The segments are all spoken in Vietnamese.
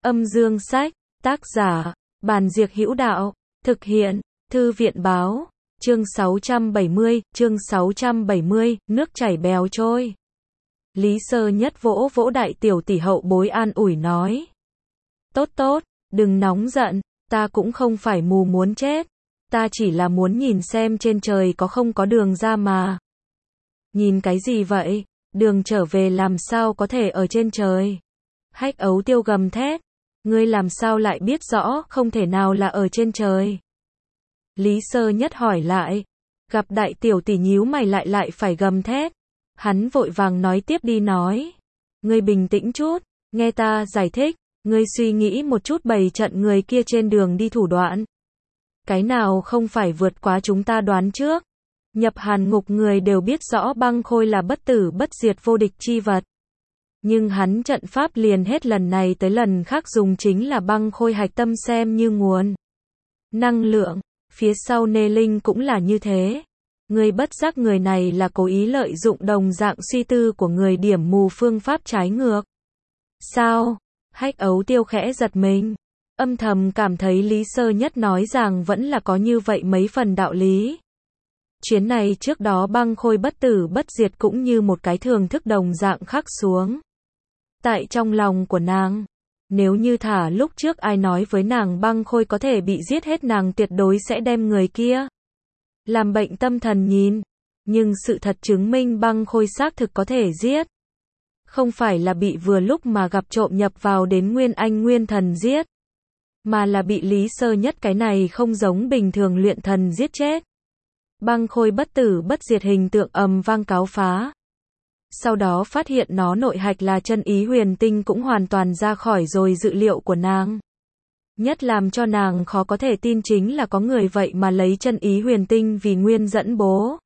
Âm dương sách, tác giả, Bàn Diệc Hữu Đạo, thực hiện, Thư viện báo, chương 670, nước chảy bèo trôi. Lý Sơ Nhất vỗ vỗ đại tiểu tỷ hậu bối an ủi nói. Tốt tốt, đừng nóng giận, ta cũng không phải mù muốn chết. Ta chỉ là muốn nhìn xem trên trời có không có đường ra mà. Nhìn cái gì vậy, đường trở về làm sao có thể ở trên trời. Hách Ấu Tiêu gầm thét. Ngươi làm sao lại biết rõ không thể nào là ở trên trời. Lý Sơ Nhất hỏi lại. Gặp đại tiểu tỷ nhíu mày lại phải gầm thét. Hắn vội vàng nói tiếp đi nói. Ngươi bình tĩnh chút, nghe ta giải thích. Ngươi suy nghĩ một chút bày trận người kia trên đường đi thủ đoạn. Cái nào không phải vượt quá chúng ta đoán trước. Nhập hàn ngục người đều biết rõ băng khôi là bất tử bất diệt vô địch chi vật. Nhưng hắn trận pháp liền hết lần này tới lần khác dùng chính là băng khôi hạch tâm xem như nguồn năng lượng, phía sau Nê Linh cũng là như thế. Người bất giác người này là cố ý lợi dụng đồng dạng suy tư của người điểm mù phương pháp trái ngược. Sao? Hách Ấu Tiêu khẽ giật mình, âm thầm cảm thấy Lý Sơ Nhất nói rằng vẫn là có như vậy mấy phần đạo lý. Chuyến này trước đó băng khôi bất tử bất diệt cũng như một cái thường thức đồng dạng khắc xuống tại trong lòng của nàng. Nếu như thả lúc trước ai nói với nàng băng khôi có thể bị giết hết nàng tuyệt đối sẽ đem người kia làm bệnh tâm thần nhìn. Nhưng sự thật chứng minh băng khôi xác thực có thể giết. Không phải là bị vừa lúc mà gặp trộm nhập vào đến Nguyên Anh Nguyên Thần giết. Mà là bị Lý Sơ Nhất cái này không giống bình thường luyện thần giết chết. Băng khôi bất tử bất diệt hình tượng ầm vang cáo phá. Sau đó phát hiện nó nội hạch là chân ý huyền tinh cũng hoàn toàn ra khỏi rồi dự liệu của nàng. Nhất làm cho nàng khó có thể tin chính là có người vậy mà lấy chân ý huyền tinh vì nguyên dẫn bố.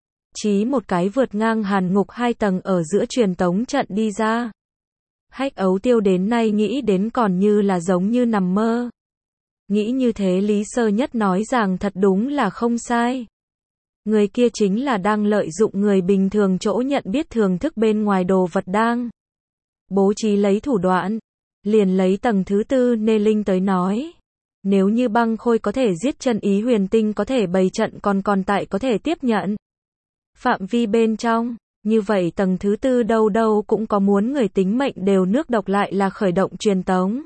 Chí một cái vượt ngang hàn ngục 2 tầng ở giữa truyền tống trận đi ra. Hách Ấu Tiêu đến nay nghĩ đến còn như là giống như nằm mơ. Nghĩ như thế Lý Sơ Nhất nói rằng thật đúng là không sai. Người kia chính là đang lợi dụng người bình thường chỗ nhận biết thường thức bên ngoài đồ vật đang bố trí lấy thủ đoạn. Liền lấy tầng thứ 4 Nê Linh tới nói. Nếu như băng khôi có thể giết chân ý huyền tinh có thể bày trận còn tại có thể tiếp nhận phạm vi bên trong. Như vậy tầng thứ 4 đâu cũng có muốn người tính mệnh đều nước độc lại là khởi động truyền tống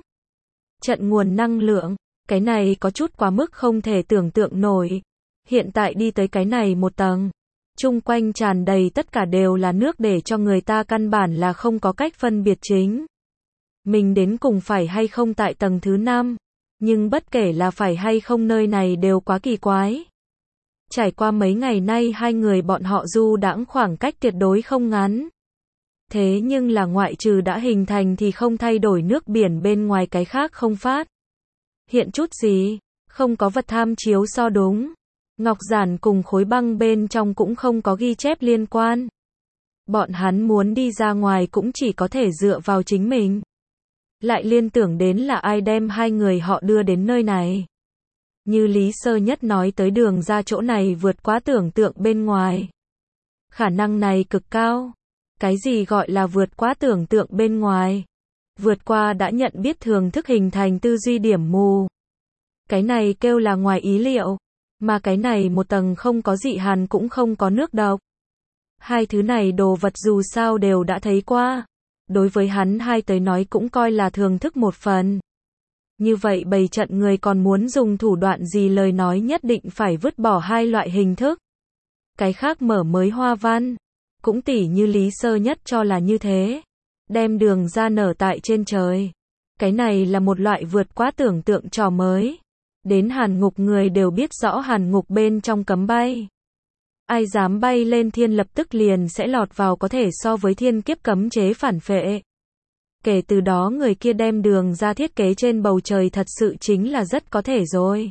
trận nguồn năng lượng. Cái này có chút quá mức không thể tưởng tượng nổi. Hiện tại đi tới cái này một tầng, chung quanh tràn đầy tất cả đều là nước để cho người ta căn bản là không có cách phân biệt chính mình đến cùng phải hay không tại tầng thứ 5. Nhưng bất kể là phải hay không nơi này đều quá kỳ quái. Trải qua mấy ngày nay hai người bọn họ du đãng khoảng cách tuyệt đối không ngắn. Thế nhưng là ngoại trừ đã hình thành thì không thay đổi nước biển bên ngoài cái khác không phát hiện chút gì, không có vật tham chiếu so đúng. Ngọc giản cùng khối băng bên trong cũng không có ghi chép liên quan. Bọn hắn muốn đi ra ngoài cũng chỉ có thể dựa vào chính mình. Lại liên tưởng đến là ai đem hai người họ đưa đến nơi này. Như Lý Sơ Nhất nói tới đường ra chỗ này vượt quá tưởng tượng bên ngoài. Khả năng này cực cao. Cái gì gọi là vượt quá tưởng tượng bên ngoài? Vượt qua đã nhận biết thường thức hình thành tư duy điểm mù. Cái này kêu là ngoài ý liệu. Mà cái này một tầng không có dị hàn cũng không có nước độc. Hai thứ này đồ vật dù sao đều đã thấy qua. Đối với hắn hai tới nói cũng coi là thường thức một phần. Như vậy bày trận người còn muốn dùng thủ đoạn gì lời nói nhất định phải vứt bỏ hai loại hình thức. Cái khác mở mới hoa văn. Cũng tỉ như Lý Sơ Nhất cho là như thế. Đem đường ra nở tại trên trời. Cái này là một loại vượt quá tưởng tượng trò mới. Đến hàn ngục người đều biết rõ hàn ngục bên trong cấm bay. Ai dám bay lên thiên lập tức liền sẽ lọt vào có thể so với thiên kiếp cấm chế phản phệ. Kể từ đó người kia đem đường ra thiết kế trên bầu trời thật sự chính là rất có thể rồi.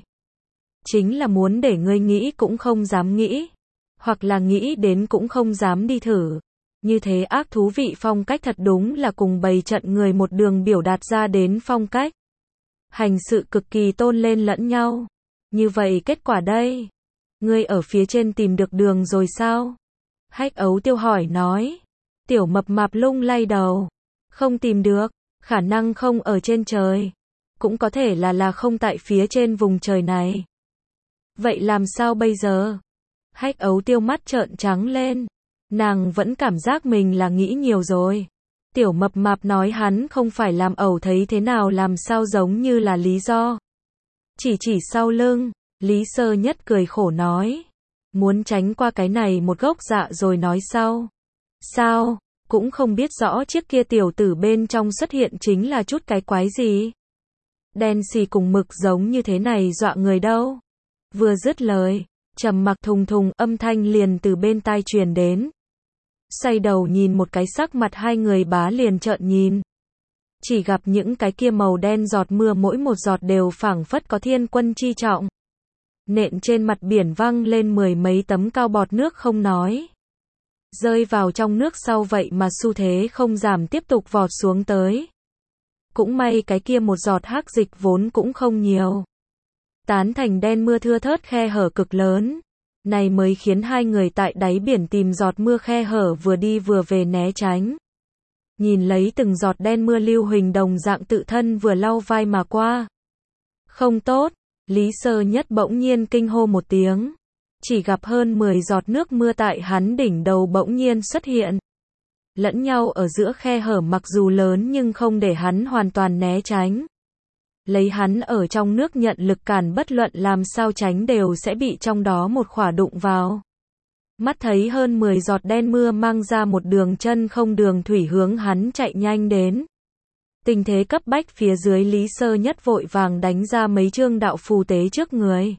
Chính là muốn để ngươi nghĩ cũng không dám nghĩ. Hoặc là nghĩ đến cũng không dám đi thử. Như thế ác thú vị phong cách thật đúng là cùng bày trận người một đường biểu đạt ra đến phong cách. Hành sự cực kỳ tôn lên lẫn nhau. Như vậy kết quả đây. Ngươi ở phía trên tìm được đường rồi sao? Hách Ấu Tiêu hỏi nói. Tiểu mập mạp lung lay đầu. Không tìm được. Khả năng không ở trên trời. cũng có thể là không tại phía trên vùng trời này. Vậy làm sao bây giờ? Hách Ấu Tiêu mắt trợn trắng lên. Nàng vẫn cảm giác mình là nghĩ nhiều rồi. Tiểu mập mạp nói hắn không phải làm ẩu thấy thế nào làm sao giống như là lý do. Chỉ sau lưng, Lý Sơ Nhất cười khổ nói. Muốn tránh qua cái này một gốc dạ rồi nói sau. Sao, cũng không biết rõ chiếc kia tiểu tử bên trong xuất hiện chính là chút cái quái gì. Đen xì cùng mực giống như thế này dọa người đâu. Vừa dứt lời, trầm mặc thùng thùng âm thanh liền từ bên tai truyền đến. Xoay đầu nhìn một cái sắc mặt hai người bá liền trợn nhìn. Chỉ gặp những cái kia màu đen giọt mưa mỗi một giọt đều phảng phất có thiên quân chi trọng. Nện trên mặt biển văng lên 10 mấy tấm cao bọt nước không nói. Rơi vào trong nước sau vậy mà xu thế không giảm tiếp tục vọt xuống tới. Cũng may cái kia một giọt hắc dịch vốn cũng không nhiều. Tán thành đen mưa thưa thớt khe hở cực lớn. Này mới khiến hai người tại đáy biển tìm giọt mưa khe hở vừa đi vừa về né tránh. Nhìn lấy từng giọt đen mưa lưu huỳnh đồng dạng tự thân vừa lau vai mà qua. Không tốt, Lý Sơ Nhất bỗng nhiên kinh hô một tiếng. Chỉ gặp hơn 10 giọt nước mưa tại hắn đỉnh đầu bỗng nhiên xuất hiện. Lẫn nhau ở giữa khe hở mặc dù lớn nhưng không để hắn hoàn toàn né tránh. Lấy hắn ở trong nước nhận lực cản bất luận làm sao tránh đều sẽ bị trong đó một khỏa đụng vào. Mắt thấy hơn 10 giọt đen mưa mang ra một đường chân không đường thủy hướng hắn chạy nhanh đến. Tình thế cấp bách phía dưới Lý Sơ Nhất vội vàng đánh ra mấy chương đạo phù tế trước người.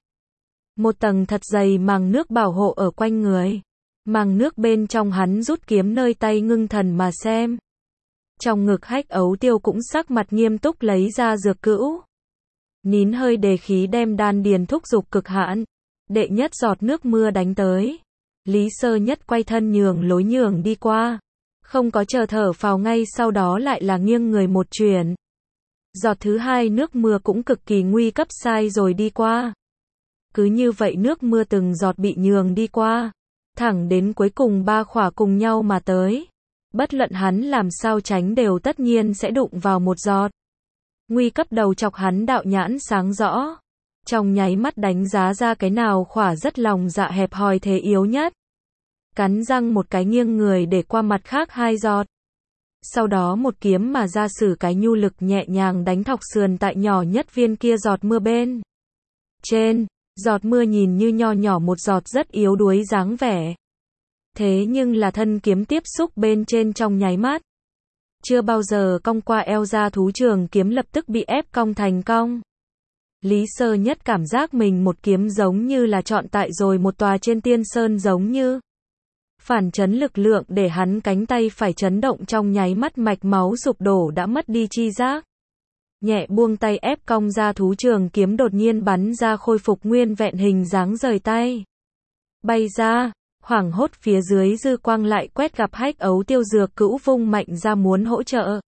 Một tầng thật dày màng nước bảo hộ ở quanh người. Màng nước bên trong hắn rút kiếm nơi tay ngưng thần mà xem. Trong ngực Hách Ấu Tiêu cũng sắc mặt nghiêm túc lấy ra dược cữu. Nín hơi đề khí đem đan điền thúc dục cực hạn. Đệ nhất giọt nước mưa đánh tới. Lý Sơ Nhất quay thân nhường đi qua. Không có chờ thở phào ngay sau đó lại là nghiêng người một chuyển. Giọt thứ hai nước mưa cũng cực kỳ nguy cấp sai rồi đi qua. Cứ như vậy nước mưa từng giọt bị nhường đi qua. Thẳng đến cuối cùng ba khỏa cùng nhau mà tới. Bất luận hắn làm sao tránh đều tất nhiên sẽ đụng vào một giọt. Nguy cấp đầu chọc hắn đạo nhãn sáng rõ. Trong nháy mắt đánh giá ra cái nào khỏa rất lòng dạ hẹp hòi thế yếu nhất. Cắn răng một cái nghiêng người để qua mặt khác hai giọt. Sau đó một kiếm mà ra sử cái nhu lực nhẹ nhàng đánh thọc sườn tại nhỏ nhất viên kia giọt mưa bên trên. Giọt mưa nhìn như nho nhỏ một giọt rất yếu đuối dáng vẻ. Thế nhưng là thân kiếm tiếp xúc bên trên trong nháy mắt. Chưa bao giờ cong qua eo ra thú trường kiếm lập tức bị ép cong thành cong. Lý Sơ Nhất cảm giác mình một kiếm giống như là chọn tại rồi một tòa trên tiên sơn giống như. Phản chấn lực lượng để hắn cánh tay phải chấn động trong nháy mắt mạch máu sụp đổ đã mất đi chi giác. Nhẹ buông tay ép cong ra thú trường kiếm đột nhiên bắn ra khôi phục nguyên vẹn hình dáng rời tay. Bay ra, hoảng hốt phía dưới dư quang lại quét gặp Hách Ấu Tiêu dược cữu vung mạnh ra muốn hỗ trợ.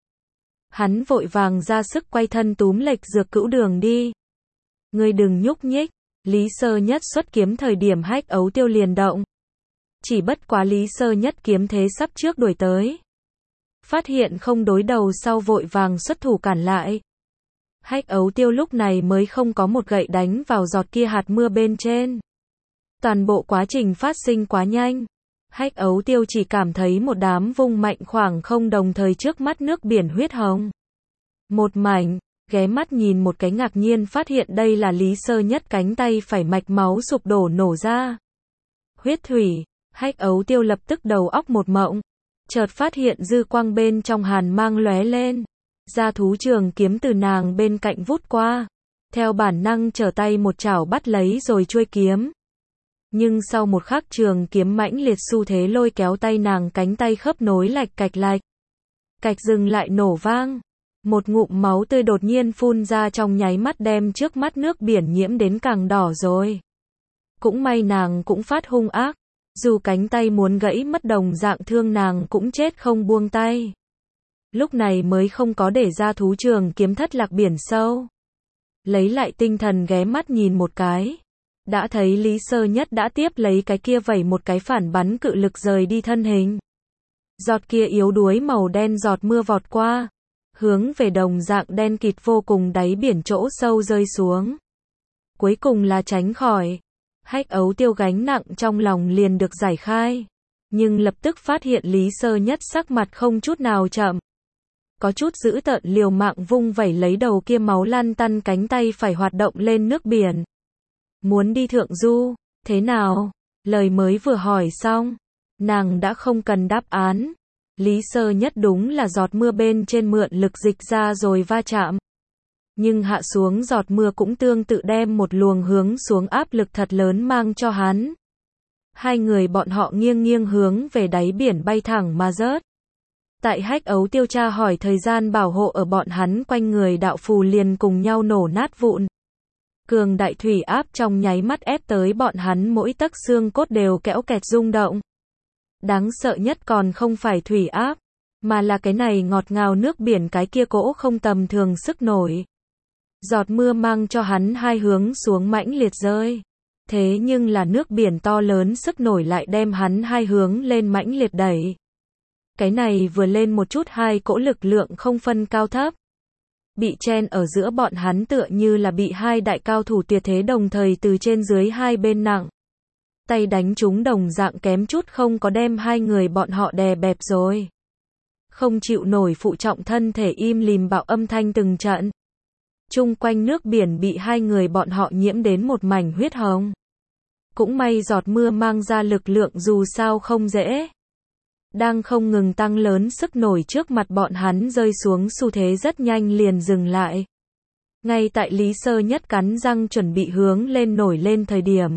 Hắn vội vàng ra sức quay thân túm lệch dược cữu đường đi. Ngươi đừng nhúc nhích, Lý Sơ Nhất xuất kiếm thời điểm Hách Ấu Tiêu liền động. Chỉ bất quá Lý Sơ Nhất kiếm thế sắp trước đuổi tới. Phát hiện không đối đầu sau vội vàng xuất thủ cản lại. Hách Ấu Tiêu lúc này mới không có một gậy đánh vào giọt kia hạt mưa bên trên. Toàn bộ quá trình phát sinh quá nhanh. Hách Ấu Tiêu chỉ cảm thấy một đám vung mạnh khoảng không đồng thời trước mắt nước biển huyết hồng. Một mảnh, ghé mắt nhìn một cái ngạc nhiên phát hiện đây là Lý Sơ Nhất cánh tay phải mạch máu sụp đổ nổ ra. Huyết thủy, Hách Ấu Tiêu lập tức đầu óc một mộng. Chợt phát hiện dư quang bên trong hàn mang lóe lên. Ra thú trường kiếm từ nàng bên cạnh vút qua. Theo bản năng trở tay một chảo bắt lấy rồi chuôi kiếm. Nhưng sau một khắc trường kiếm mãnh liệt xu thế lôi kéo tay nàng cánh tay khớp nối lạch cạch lạch. Cạch dừng lại nổ vang. Một ngụm máu tươi đột nhiên phun ra trong nháy mắt đem trước mắt nước biển nhiễm đến càng đỏ rồi. Cũng may nàng cũng phát hung ác. Dù cánh tay muốn gãy mất đồng dạng thương nàng cũng chết không buông tay. Lúc này mới không có để ra thú trường kiếm thất lạc biển sâu. Lấy lại tinh thần ghé mắt nhìn một cái. Đã thấy Lý Sơ Nhất đã tiếp lấy cái kia vẩy một cái phản bắn cự lực rời đi thân hình. Giọt kia yếu đuối màu đen giọt mưa vọt qua. hướng về đồng dạng đen kịt vô cùng đáy biển chỗ sâu rơi xuống. Cuối cùng là tránh khỏi. Hách Ấu Tiêu gánh nặng trong lòng liền được giải khai. Nhưng lập tức phát hiện Lý Sơ Nhất sắc mặt không chút nào chậm. Có chút dữ tợn liều mạng vung vẩy lấy đầu kia máu lăn tăn cánh tay phải hoạt động lên nước biển. Muốn đi thượng du, thế nào? Lời mới vừa hỏi xong, nàng đã không cần đáp án. Lý Sơ Nhất đúng là giọt mưa bên trên mượn lực dịch ra rồi va chạm. Nhưng hạ xuống giọt mưa cũng tương tự đem một luồng hướng xuống áp lực thật lớn mang cho hắn. Hai người bọn họ nghiêng nghiêng hướng về đáy biển bay thẳng mà rớt. Tại Hách Ấu Tiêu tra hỏi thời gian bảo hộ ở bọn hắn quanh người đạo phù liền cùng nhau nổ nát vụn. Cường đại thủy áp trong nháy mắt ép tới bọn hắn mỗi tấc xương cốt đều kẽo kẹt rung động. Đáng sợ nhất còn không phải thủy áp, mà là cái này ngọt ngào nước biển cái kia cỗ không tầm thường sức nổi. Giọt mưa mang cho hắn hai hướng xuống mãnh liệt rơi. Thế nhưng là nước biển to lớn sức nổi lại đem hắn hai hướng lên mãnh liệt đẩy. Cái này vừa lên một chút hai cỗ lực lượng không phân cao thấp. Bị chen ở giữa bọn hắn tựa như là bị hai đại cao thủ tuyệt thế đồng thời từ trên dưới hai bên nặng. Tay đánh chúng đồng dạng kém chút không có đem hai người bọn họ đè bẹp rồi. Không chịu nổi phụ trọng thân thể im lìm bạo âm thanh từng trận. Chung quanh nước biển bị hai người bọn họ nhiễm đến một mảnh huyết hồng. Cũng may giọt mưa mang ra lực lượng dù sao không dễ. Đang không ngừng tăng lớn sức nổi trước mặt bọn hắn rơi xuống xu thế rất nhanh liền dừng lại. Ngay tại Lý Sơ Nhất cắn răng chuẩn bị hướng lên nổi lên thời điểm.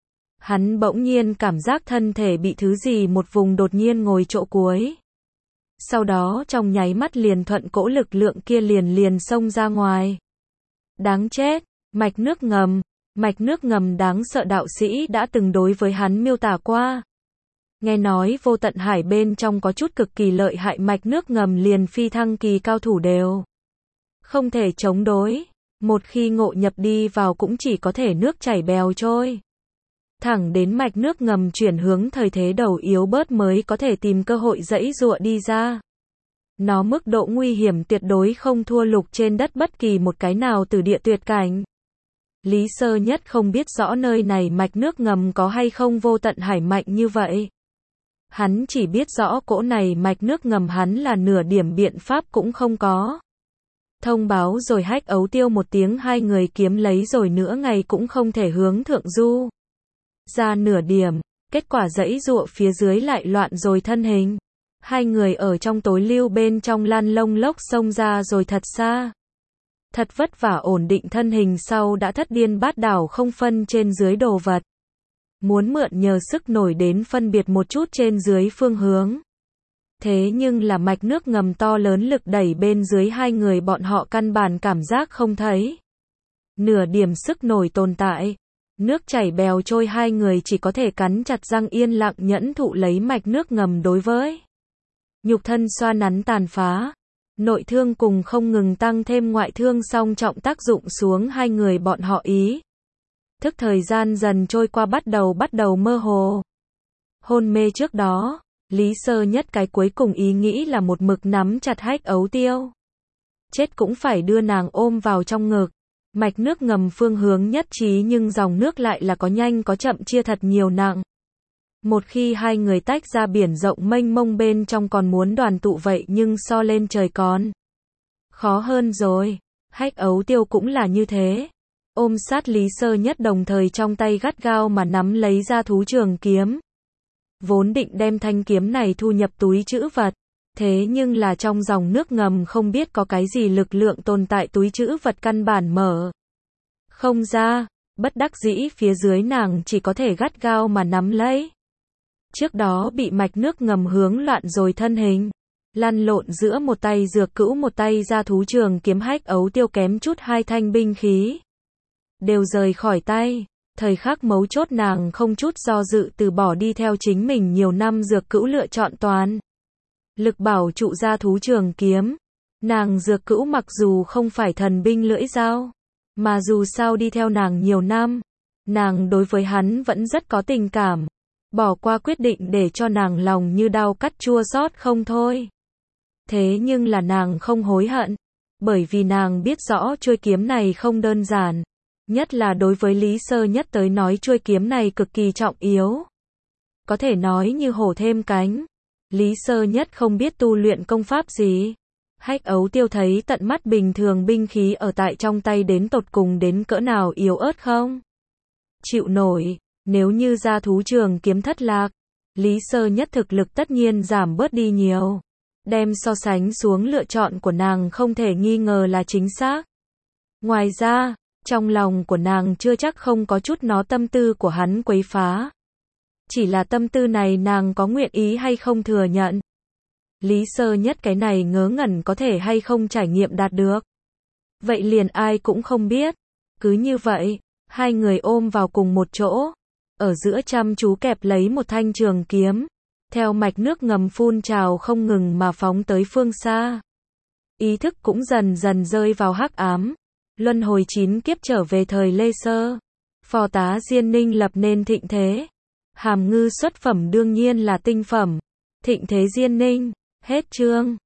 Hắn bỗng nhiên cảm giác thân thể bị thứ gì một vùng đột nhiên ngồi chỗ cuối. Sau đó trong nháy mắt liền thuận cỗ lực lượng kia liền xông ra ngoài. Đáng chết, mạch nước ngầm. Mạch nước ngầm đáng sợ đạo sĩ đã từng đối với hắn miêu tả qua. Nghe nói vô tận hải bên trong có chút cực kỳ lợi hại mạch nước ngầm liền phi thăng kỳ cao thủ đều không thể chống đối. Một khi ngộ nhập đi vào cũng chỉ có thể nước chảy bèo trôi. Thẳng đến mạch nước ngầm chuyển hướng thời thế đầu yếu bớt mới có thể tìm cơ hội giãy giụa đi ra. Nó mức độ nguy hiểm tuyệt đối không thua lục trên đất bất kỳ một cái nào từ địa tuyệt cảnh. Lý Sơ Nhất không biết rõ nơi này mạch nước ngầm có hay không vô tận hải mạnh như vậy. Hắn chỉ biết rõ cỗ này mạch nước ngầm hắn là nửa điểm biện pháp cũng không có. Thông báo rồi Hách Ấu Tiêu một tiếng hai người kiếm lấy rồi nữa ngày cũng không thể hướng thượng du. Ra nửa điểm, kết quả giãy giụa phía dưới lại loạn rồi thân hình. Hai người ở trong tối lưu bên trong lăn lông lốc xông ra rồi thật xa. Thật vất vả ổn định thân hình sau đã thất điên bát đảo không phân trên dưới đồ vật. Muốn mượn nhờ sức nổi đến phân biệt một chút trên dưới phương hướng. Thế nhưng là mạch nước ngầm to lớn lực đẩy bên dưới hai người bọn họ căn bản cảm giác không thấy. Nửa điểm sức nổi tồn tại. Nước chảy bèo trôi hai người chỉ có thể cắn chặt răng yên lặng nhẫn thụ lấy mạch nước ngầm đối với. Nhục thân xoa nắn tàn phá. Nội thương cùng không ngừng tăng thêm ngoại thương song trọng tác dụng xuống hai người bọn họ ý. Thức thời gian dần trôi qua bắt đầu mơ hồ. Hôn mê trước đó, Lý Sơ Nhất cái cuối cùng ý nghĩ là một mực nắm chặt Hách Ấu Tiêu. Chết cũng phải đưa nàng ôm vào trong ngực. Mạch nước ngầm phương hướng nhất trí nhưng dòng nước lại là có nhanh có chậm chia thật nhiều nặng. Một khi hai người tách ra biển rộng mênh mông bên trong còn muốn đoàn tụ vậy nhưng so lên trời còn khó hơn rồi. Hách Ấu Tiêu cũng là như thế. Ôm sát Lý Sơ Nhất đồng thời trong tay gắt gao mà nắm lấy ra thú trường kiếm. Vốn định đem thanh kiếm này thu nhập túi trữ vật. Thế nhưng là trong dòng nước ngầm không biết có cái gì lực lượng tồn tại túi trữ vật căn bản mở không ra. Bất đắc dĩ phía dưới nàng chỉ có thể gắt gao mà nắm lấy. Trước đó bị mạch nước ngầm hướng loạn rồi thân hình. Lăn lộn giữa một tay dược cữu một tay ra thú trường kiếm Hách Ấu Tiêu kém chút hai thanh binh khí. Đều rời khỏi tay. Thời khắc mấu chốt nàng không chút do dự từ bỏ đi theo chính mình nhiều năm dược cữu lựa chọn toàn lực bảo trụ ra thú trường kiếm. Nàng dược cữu mặc dù không phải thần binh lưỡi dao, mà dù sao đi theo nàng nhiều năm, nàng đối với hắn vẫn rất có tình cảm. Bỏ qua quyết định để cho nàng lòng như đau cắt chua xót không thôi. Thế nhưng là nàng không hối hận, bởi vì nàng biết rõ chuôi kiếm này không đơn giản, nhất là đối với Lý Sơ Nhất tới nói chuôi kiếm này cực kỳ trọng yếu. Có thể nói như hổ thêm cánh. Lý Sơ Nhất không biết tu luyện công pháp gì. Hách Ấu Tiêu thấy tận mắt bình thường binh khí ở tại trong tay đến tột cùng đến cỡ nào yếu ớt không? Chịu nổi, nếu như ra thú trường kiếm thất lạc, Lý Sơ Nhất thực lực tất nhiên giảm bớt đi nhiều. Đem so sánh xuống lựa chọn của nàng không thể nghi ngờ là chính xác. Ngoài ra, trong lòng của nàng chưa chắc không có chút nó tâm tư của hắn quấy phá. Chỉ là tâm tư này nàng có nguyện ý hay không thừa nhận. Lý Sơ Nhất cái này ngớ ngẩn có thể hay không trải nghiệm đạt được. Vậy liền ai cũng không biết. Cứ như vậy, hai người ôm vào cùng một chỗ. Ở giữa chăm chú kẹp lấy một thanh trường kiếm. Theo mạch nước ngầm phun trào không ngừng mà phóng tới phương xa. Ý thức cũng dần dần rơi vào hắc ám. Luân hồi 9 kiếp trở về thời Lê Sơ. Phò tá Diên Ninh lập nên thịnh thế. Hàm Ngư xuất phẩm đương nhiên là tinh phẩm. Thịnh thế Diên Ninh. Hết chương.